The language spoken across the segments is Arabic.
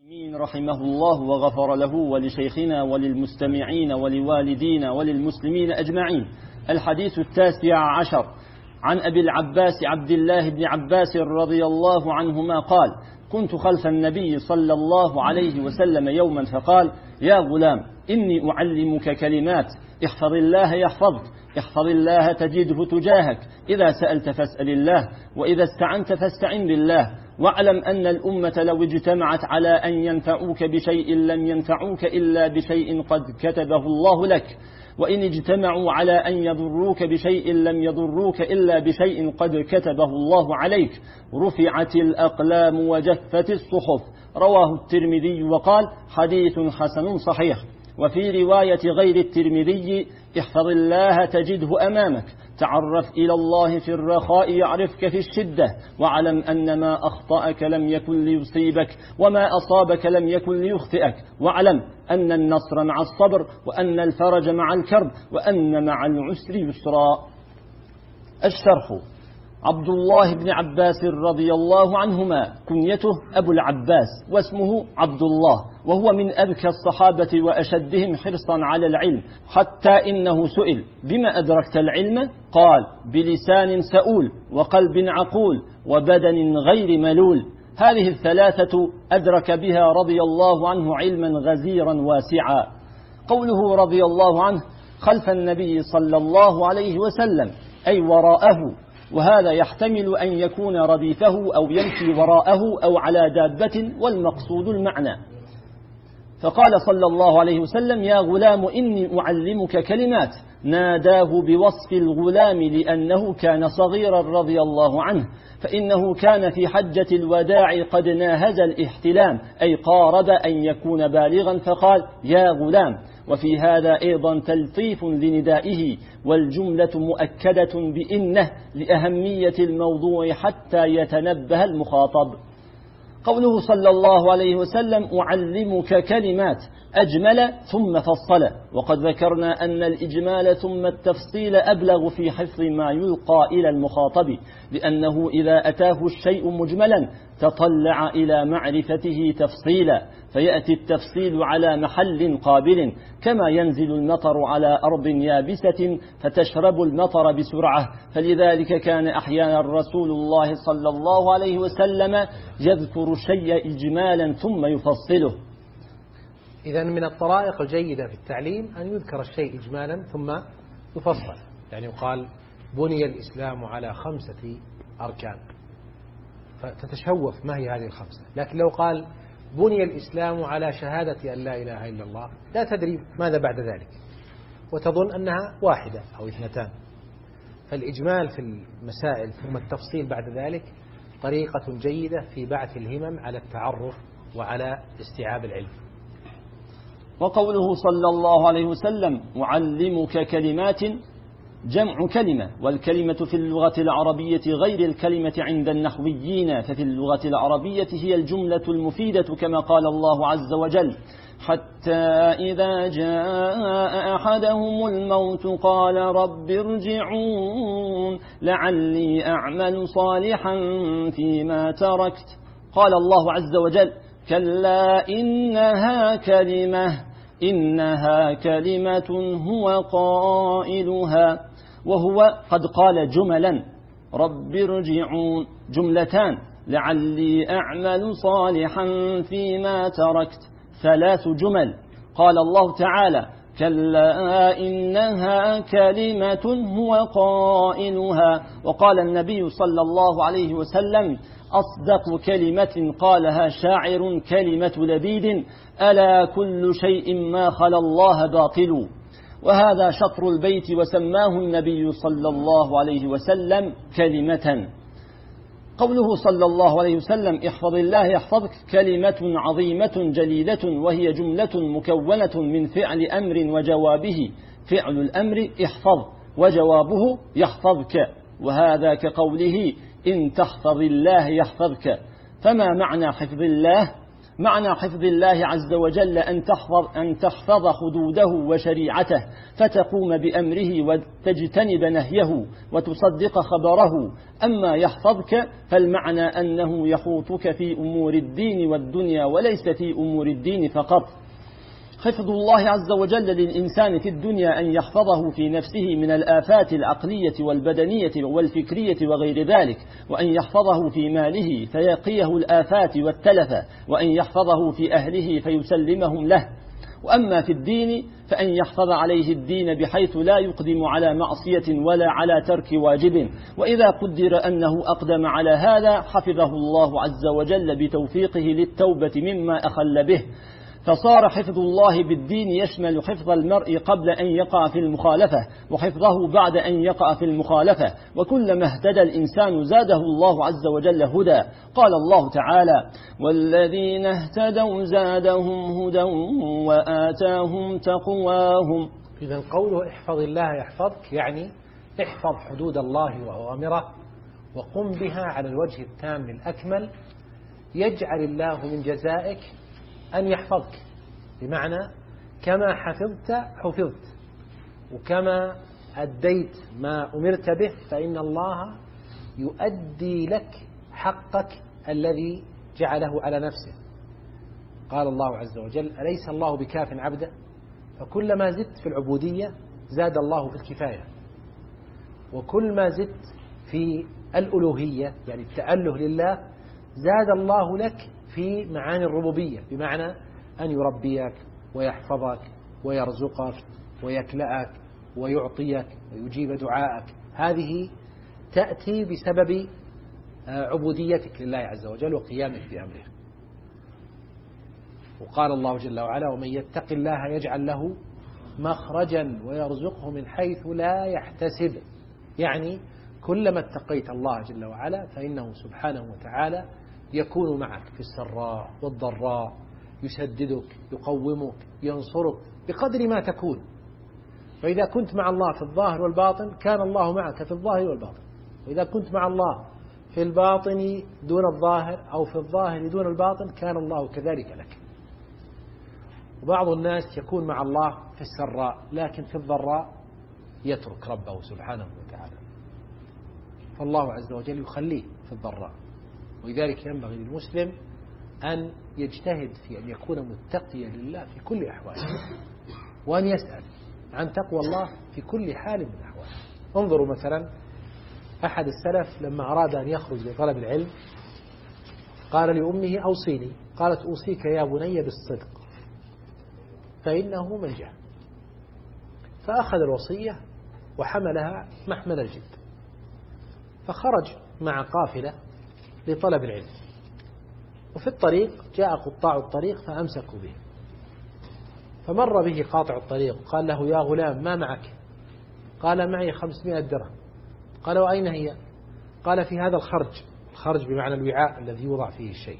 رحمه الله وغفر له ولشيخنا وللمستمعين ولوالدينا وللمسلمين أجمعين. الحديث 19 عن أبي العباس عبد الله بن عباس رضي الله عنهما قال: كنت خلف النبي صلى الله عليه وسلم يوما فقال: يا غلام إني أعلمك كلمات، احفظ الله يحفظك، احفظ الله تجده تجاهك، إذا سألت فاسأل الله، وإذا استعنت فاستعن بالله، واعلم أن الأمة لو اجتمعت على أن ينفعوك بشيء لم ينفعوك إلا بشيء قد كتبه الله لك، وإن اجتمعوا على أن يضروك بشيء لم يضروك إلا بشيء قد كتبه الله عليك، رفعت الأقلام وجفت الصحف. رواه الترمذي وقال: حديث حسن صحيح. وفي رواية غير الترمذي: احفظ الله تجده أمامك، تعرف إلى الله في الرخاء يعرفك في الشدة، واعلم أن ما أخطأك لم يكن ليصيبك، وما أصابك لم يكن ليخطئك، واعلم أن النصر مع الصبر، وأن الفرج مع الكرب، وأن مع العسر يسرا. الشرح: عبد الله بن عباس رضي الله عنهما كنيته أبو العباس، واسمه عبد الله، وهو من أذكى الصحابة وأشدهم حرصا على العلم، حتى إنه سئل: بما أدركت العلم؟ قال: بلسان سؤول، وقلب عقول، وبدن غير ملول. هذه الثلاثة أدرك بها رضي الله عنه علما غزيرا واسعا. قوله رضي الله عنه خلف النبي صلى الله عليه وسلم أي وراءه، وهذا يحتمل أن يكون رديفه أو يمشي وراءه أو على دابة، والمقصود المعنى. فقال صلى الله عليه وسلم: يا غلام إني أعلمك كلمات، ناداه بوصف الغلام لأنه كان صغيرا رضي الله عنه، فإنه كان في حجة الوداع قد ناهز الاحتلام، أي قارب أن يكون بالغا، فقال: يا غلام. وفي هذا أيضا تلطيف لندائه، والجملة مؤكدة بإنه لأهمية الموضوع حتى يتنبه المخاطب. قوله صلى الله عليه وسلم: أعلمك كلمات، أجمل ثم فصل، وقد ذكرنا أن الإجمال ثم التفصيل أبلغ في حفظ ما يلقى إلى المخاطب، لأنه إذا أتاه الشيء مجملا تطلع إلى معرفته تفصيلا، فيأتي التفصيل على محل قابل، كما ينزل المطر على أرض يابسة فتشرب المطر بسرعة. فلذلك كان أحيانا رسول الله صلى الله عليه وسلم يذكر الشيء إجمالا ثم يفصله. إذن من الطرائق الجيدة في التعليم أن يذكر الشيء إجمالا ثم يفصل. يعني يقال: بني الإسلام على 5 أركان، فتتشوف ما هي هذه ال5. لكن لو قال: بني الإسلام على شهادة أن لا إله إلا الله، لا تدري ماذا بعد ذلك، وتظن أنها 1 أو 2. فالإجمال في المسائل ثم التفصيل بعد ذلك طريقة جيدة في بعث الهمم على التعرف وعلى استيعاب العلم. وقوله صلى الله عليه وسلم: أعلمك كلمات، جمع كلمة، والكلمة في اللغة العربية غير الكلمة عند النحويين، ففي اللغة العربية هي الجملة المفيدة، كما قال الله عز وجل: حتى إذا جاء أحدهم الموت قال رب ارجعون لعلي أعمل صالحا فيما تركت. قال الله عز وجل: كلا إنها كلمة هو قائلها، وهو قد قال جملا: رب ارجعون جملتان، لعلي أعمل صالحا فيما تركت 3 جمل. قال الله تعالى: كلا إنها كلمة هو قائلها. وقال النبي صلى الله عليه وسلم: أصدق كلمة قالها شاعر كلمة لبيد: ألا كل شيء ما خلا الله باطل. وهذا شطر البيت، وسماه النبي صلى الله عليه وسلم كلمة. قوله صلى الله عليه وسلم: احفظ الله يحفظك، كلمة عظيمة جليلة، وهي جملة مكونة من فعل أمر وجوابه. فعل الأمر احفظ، وجوابه يحفظك، وهذا كقوله: إن تحفظ الله يحفظك. فما معنى حفظ الله؟ معنى حفظ الله عز وجل أن تحفظ حدوده وشريعته، فتقوم بأمره وتجتنب نهيه وتصدق خبره. أما يحفظك فالمعنى أنه يحوطك في أمور الدين والدنيا وليس في أمور الدين فقط. حفظ الله عز وجل للإنسان في الدنيا أن يحفظه في نفسه من الآفات العقلية والبدنية والفكرية وغير ذلك، وأن يحفظه في ماله فيقيه الآفات والتلف، وأن يحفظه في أهله فيسلمهم له. وأما في الدين فأن يحفظ عليه الدين بحيث لا يقدم على معصية ولا على ترك واجب، وإذا قدر أنه أقدم على هذا حفظه الله عز وجل بتوفيقه للتوبة مما أخل به. فصار حفظ الله بالدين يشمل حفظ المرء قبل أن يقع في المخالفة، وحفظه بعد أن يقع في المخالفة، وكلما اهتدى الإنسان زاده الله عز وجل هدى. قال الله تعالى: والذين اهتدوا زادهم هدى وآتاهم تقواهم. إذن قوله احفظ الله يحفظك يعني احفظ حدود الله وأوامره وقم بها على الوجه التام الأكمل، يجعل الله من جزائك أن يحفظك، بمعنى كما حفظت حفظت، وكما أديت ما أمرت به فإن الله يؤدي لك حقك الذي جعله على نفسه. قال الله عز وجل: أليس الله بكاف عبده؟ فكلما زدت في العبودية زاد الله في الكفاية، وكل ما زدت في الألوهية يعني التأله لله زاد الله لك في معاني الربوبية، بمعنى أن يربيك ويحفظك ويرزقك ويكلأك ويعطيك ويجيب دعاءك. هذه تأتي بسبب عبوديتك لله عز وجل وقيامك بأمره. وقال الله جل وعلا: ومن يتق الله يجعل له مخرجا ويرزقه من حيث لا يحتسب. يعني كلما اتقيت الله جل وعلا فإنه سبحانه وتعالى يكون معك في السراء والضراء، يسددك، يقومك، ينصرك بقدر ما تكون. فإذا كنت مع الله في الظاهر والباطن كان الله معك في الظاهر والباطن، وإذا كنت مع الله في الباطن دون الظاهر أو في الظاهر دون الباطن كان الله كذلك لك. وبعض الناس يكون مع الله في السراء لكن في الضراء يترك ربه سبحانه وتعالى، فالله عز وجل يخليه في الضراء. ولذلك ينبغي للمسلم أن يجتهد في أن يكون متقيا لله في كل أحواله، وأن يسأل عن تقوى الله في كل حال من الأحوال. انظروا مثلا أحد السلف لما أراد أن يخرج لطلب العلم قال لأمه: أوصيني. قالت: أوصيك يا بني بالصدق فإنه منجاه. فأخذ الوصية وحملها محمل الجد، فخرج مع قافلة لطلب العلم، وفي الطريق جاء قطاع الطريق فأمسكوا به، فمر به قاطع الطريق قال له: يا غلام ما معك؟ قال: معي 500 درهم. قال: وأين هي؟ قال: في هذا الخرج. الخرج بمعنى الوعاء الذي يوضع فيه الشيء.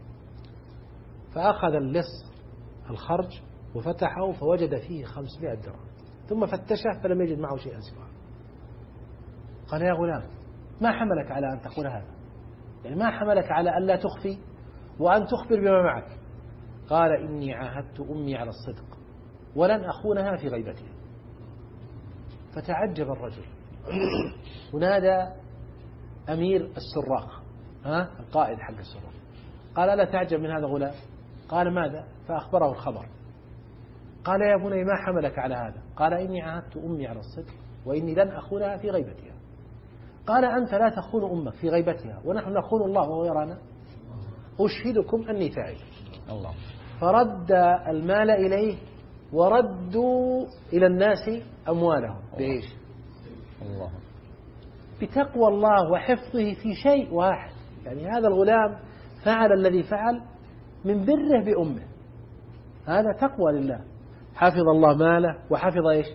فأخذ اللص الخرج وفتحه فوجد فيه 500 درهم، ثم فتشه فلم يجد معه شيئا سواه. قال: يا غلام ما حملك على أن تقول هذا؟ يعني ما حملك على أن لا تخفي وأن تخبر بما معك؟ قال: إني عاهدت أمي على الصدق ولن أخونها في غيبتها. فتعجب الرجل ونادى أمير السراق، القائد حق السراق، قال: ألا تعجب من هذا غلام؟ قال: ماذا؟ فأخبره الخبر. قال: يا بني ما حملك على هذا؟ قال: إني عاهدت أمي على الصدق وإني لن أخونها في غيبتها. قال: أنت لا تخون أمك في غيبتها ونحن نخون الله وهو يرانا؟ أشهدكم أني تائب. الله. فرد المال إليه وردوا إلى الناس أموالهم. بإيش؟ الله. بتقوى الله وحفظه في شيء واحد. يعني هذا الغلام فعل الذي فعل من بره بأمه، هذا تقوى لله. حفظ الله ماله وحفظ إيش؟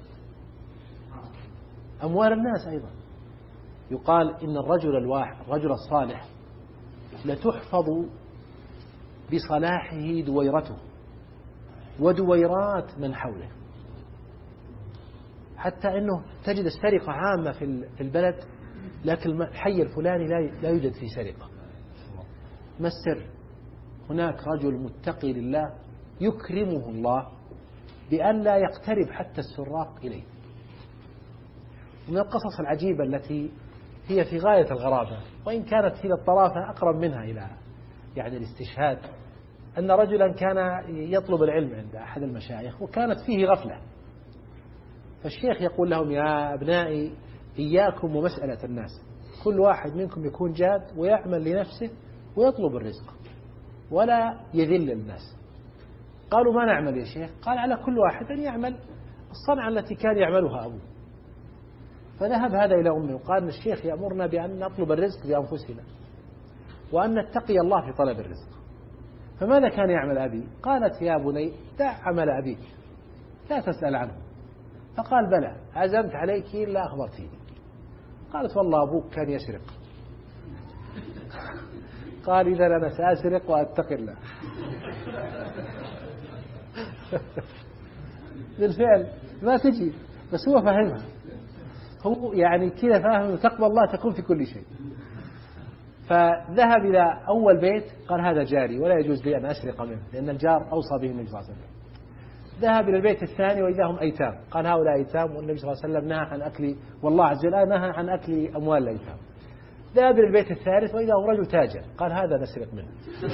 أموال الناس أيضا. يقال إن الرجل الواحد الرجل الصالح لتحفظ بصلاحه دويرته ودويرات من حوله، حتى أنه تجد السرقة عامة في البلد، لكن الحي الفلاني لا يوجد فيه سرقة. ما السر؟ هناك رجل متقي لله يكرمه الله بأن لا يقترب حتى السراق إليه. ومن القصص العجيبة التي هي في غاية الغرابة، وإن كانت هي الطرافة أقرب منها إلى يعني الاستشهاد، أن رجلا كان يطلب العلم عند أحد المشايخ وكانت فيه غفلة، فالشيخ يقول لهم: يا أبنائي إياكم ومسألة الناس، كل واحد منكم يكون جاد ويعمل لنفسه ويطلب الرزق ولا يذل الناس. قالوا: ما نعمل يا شيخ؟ قال: على كل واحد أن يعمل الصنعة التي كان يعملها أبوه. فذهب هذا إلى أمه وقال: الشيخ يأمرنا بأن نطلب الرزق بأنفسنا وأن نتقي الله في طلب الرزق، فماذا كان يعمل أبي؟ قالت: يا بني دع عمل أبيك لا تسأل عنه. فقال: بلى، عزمت عليك إلا أخبرتيني. قالت: والله أبوك كان يسرق. قال: إذا أنا سأسرق وأتقي الله. بالفعل ما تجي، بس هو فهمها، هو يعني كذا فاهم تقوى الله تكون في كل شيء. فذهب إلى أول بيت قال: هذا جاري ولا يجوز لي أن أسرق منه، لأن الجار أوصى به النبي صلى الله عليه وسلم. ذهب إلى البيت الثاني وإذا هم أيتام، قال: هؤلاء أيتام والنبي صلى الله عليه وسلم نهى عن أكل، والله عز وجل نهى عن أكل أموال الأيتام. ذهب إلى البيت الثالث وإذا هو رجل تاجر، قال: هذا نسرق منه.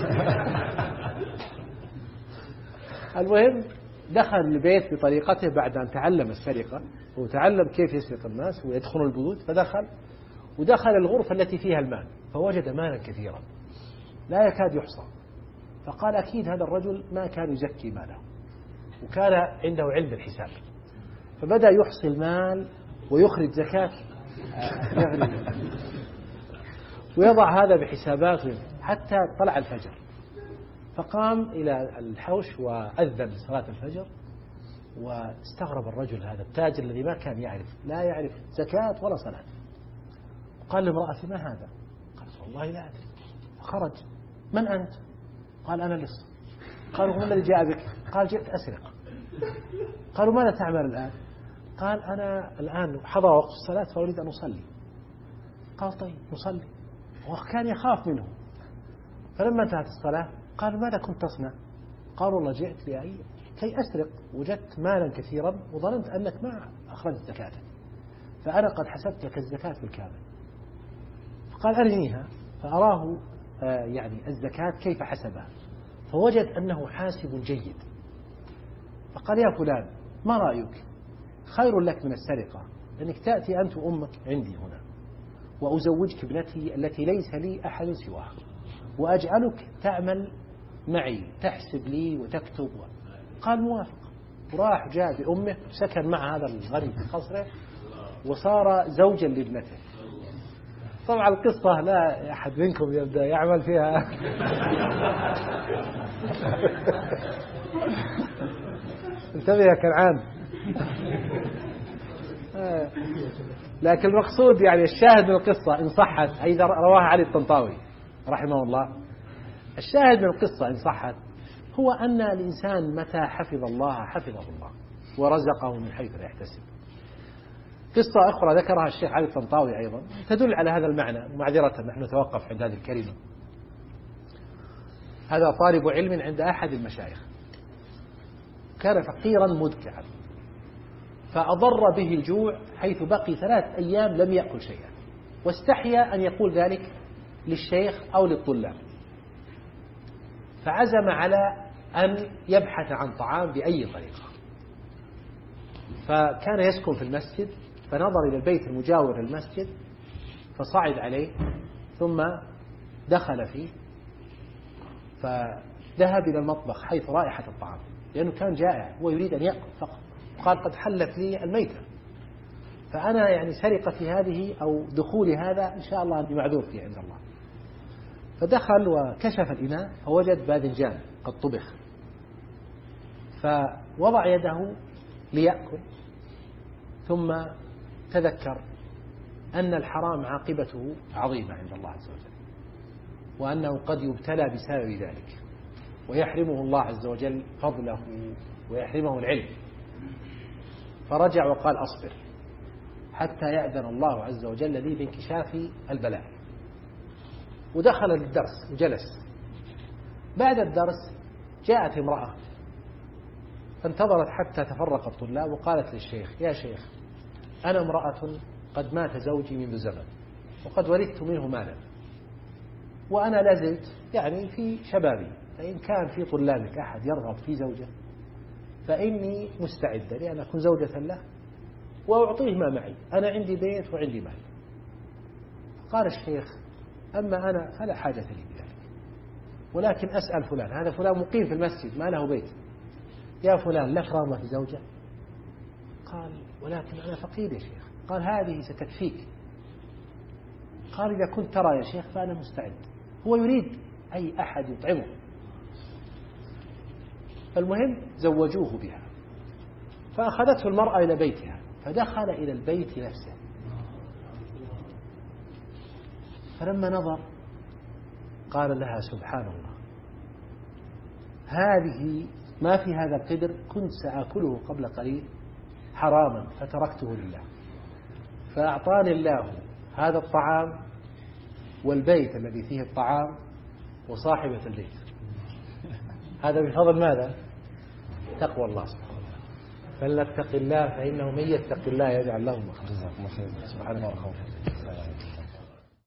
المهم دخل البيت بطريقته بعد أن تعلم السرقة وتعلم كيف يسرق الناس ويدخل البيوت، ودخل الغرفة التي فيها المال فوجد مالا كثيرا لا يكاد يحصى. فقال: أكيد هذا الرجل ما كان يزكي ماله وكان عنده علم الحساب. فبدأ يحصي المال ويخرج زكاة ويضع هذا بحساباته حتى طلع الفجر. فقام إلى الحوش وأذن صلاة الفجر، واستغرب الرجل هذا التاجر الذي ما كان لا يعرف زكاة ولا صلاة. قال لامرأته: ما هذا؟ قالت: والله لا أدري. خرج: من أنت؟ قال: أنا لص. قالوا: ما الذي جاء بك؟ قال: جئت أسرق. قالوا: ماذا تعمل الآن؟ قال: أنا الآن حضر وقت الصلاة فأريد أن أصلي. قال: طيب نصلي. وكان يخاف منه. فلما انتهت الصلاة قال: ماذا كنت تصنع؟ قال: والله جئت كي أسرق، وجدت مالا كثيرا وظننت أنك ما أخرجت زكاته، فأنا قد حسبت لك الزكاة بالكامل. فقال: أرنيها. فأراه يعني الزكاة كيف حسبها، فوجد أنه حاسب جيد. فقال: يا فلان، ما رأيك؟ خير لك من السرقة، لأنك تأتي أنت وأمك عندي هنا وأزوجك ابنتي التي ليس لي أحد سواها، وأجعلك تعمل معي تحسب لي وتكتب. قال: موافق. وراح جاء بأمه سكن مع هذا الغني في قصره وصار زوجا لابنته. طبعا القصة لا أحد منكم يبدأ يعمل فيها. انتبه يا كنعان. لكن المقصود يعني الشاهد من القصة إن صحت، أيضا رواها علي الطنطاوي رحمه الله، الشاهد من القصة إن صحت هو أن الإنسان متى حفظ الله حفظه الله ورزقه من حيث لا يحتسب. قصة أخرى ذكرها الشيخ علي الطنطاوي أيضا تدل على هذا المعنى. معذرة نحن نتوقف عند هذه الكلمة. هذا طالب علم عند أحد المشايخ، كان فقيرا مدكعا، فأضر به الجوع حيث بقي 3 أيام لم يأكل شيئا، واستحيا أن يقول ذلك للشيخ أو للطلاب، فعزم على أن يبحث عن طعام بأي طريقة. فكان يسكن في المسجد، فنظر إلى البيت المجاور للمسجد فصعد عليه ثم دخل فيه، فذهب إلى المطبخ حيث رائحة الطعام لأنه كان جائع ويريد أن يأكل فقط. قال: قد حلت لي الميتة، فأنا يعني سرقتي هذه أو دخولي هذا إن شاء الله أني معذور فيه عند الله. فدخل وكشف الإناء فوجد باذنجان قد طبخ، فوضع يده ليأكل ثم تذكر أن الحرام عاقبته عظيمة عند الله عز وجل، وأنه قد يبتلى بسبب ذلك ويحرمه الله عز وجل فضله ويحرمه العلم. فرجع وقال: أصبر حتى يأذن الله عز وجل لي بانكشاف البلاء. ودخل للدرس وجلس، بعد الدرس جاءت امرأة فانتظرت حتى تفرق الطلاب وقالت للشيخ: يا شيخ، أنا امرأة قد مات زوجي منذ زمن وقد ورثت منه مالا، وأنا لازلت يعني في شبابي، فإن كان في طلابك أحد يرغب في زوجة فإني مستعدة لأن أكون زوجة له وأعطيه ما معي، أنا عندي بيت وعندي مال. قال الشيخ: أما أنا فلا حاجة لي بذلك، ولكن أسأل فلان، هذا فلان مقيم في المسجد ما له بيت، يا فلان لك رغبة في زوجة؟ قال: ولكن أنا فقير يا شيخ. قال: هذه ستكفيك. قال: إذا كنت ترى يا شيخ فأنا مستعد. هو يريد أي أحد يطعمه. المهم زوجوه بها، فأخذته المرأة إلى بيتها، فدخل إلى البيت نفسه، فلما نظر قال لها: سبحان الله، هذه ما في هذا القدر كنت سآكله قبل قليل حراما فتركته لله، فأعطاني الله هذا الطعام والبيت الذي فيه الطعام وصاحبة البيت. هذا بفضل ماذا؟ تقوى الله سبحانه وتعالى. فلنتق الله، فإنه من يتق الله يجعل له مخرجا. سبحان الله.